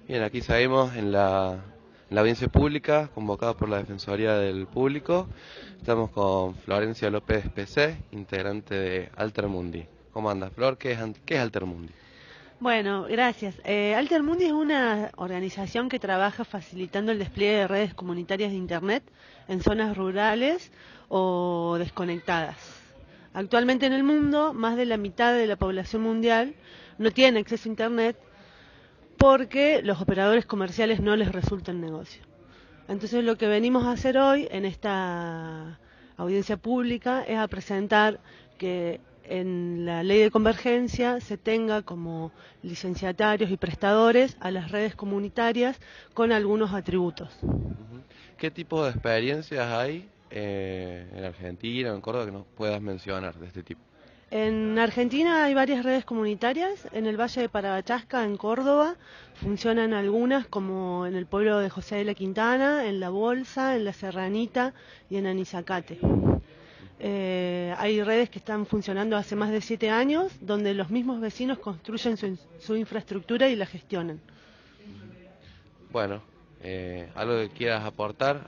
Bien, aquí seguimos en la audiencia pública convocada por la Defensoría del Público. Estamos con Florencia López PC, integrante de Altermundi. ¿Cómo anda, Flor? ¿Qué es Altermundi? Bueno, gracias. Altermundi es una organización que trabaja facilitando el despliegue de redes comunitarias de Internet en zonas rurales o desconectadas. Actualmente en el mundo, más de la mitad de la población mundial no tiene acceso a Internet porque los operadores comerciales no les resulta el negocio. Entonces lo que venimos a hacer hoy en esta audiencia pública es a presentar que en la ley de convergencia se tenga como licenciatarios y prestadores a las redes comunitarias con algunos atributos. Ujú. ¿Qué tipo de experiencias hay en Argentina o en Córdoba que nos puedas mencionar de este tipo? En Argentina hay varias redes comunitarias, en el Valle de Paragachasca, en Córdoba, funcionan algunas como en el pueblo de José de la Quintana, en La Bolsa, en La Serranita y en Anizacate. Hay redes que están funcionando hace más de 7 años, donde los mismos vecinos construyen su infraestructura y la gestionan. Bueno, algo que quieras aportar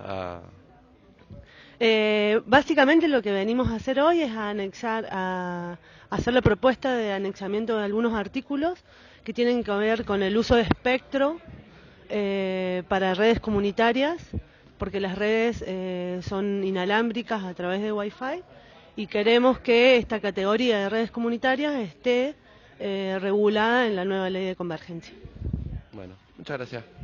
Básicamente lo que venimos a hacer hoy es a hacer la propuesta de anexamiento de algunos artículos que tienen que ver con el uso de espectro para redes comunitarias, porque las redes son inalámbricas a través de Wi-Fi y queremos que esta categoría de redes comunitarias esté regulada en la nueva ley de convergencia. Bueno, muchas gracias.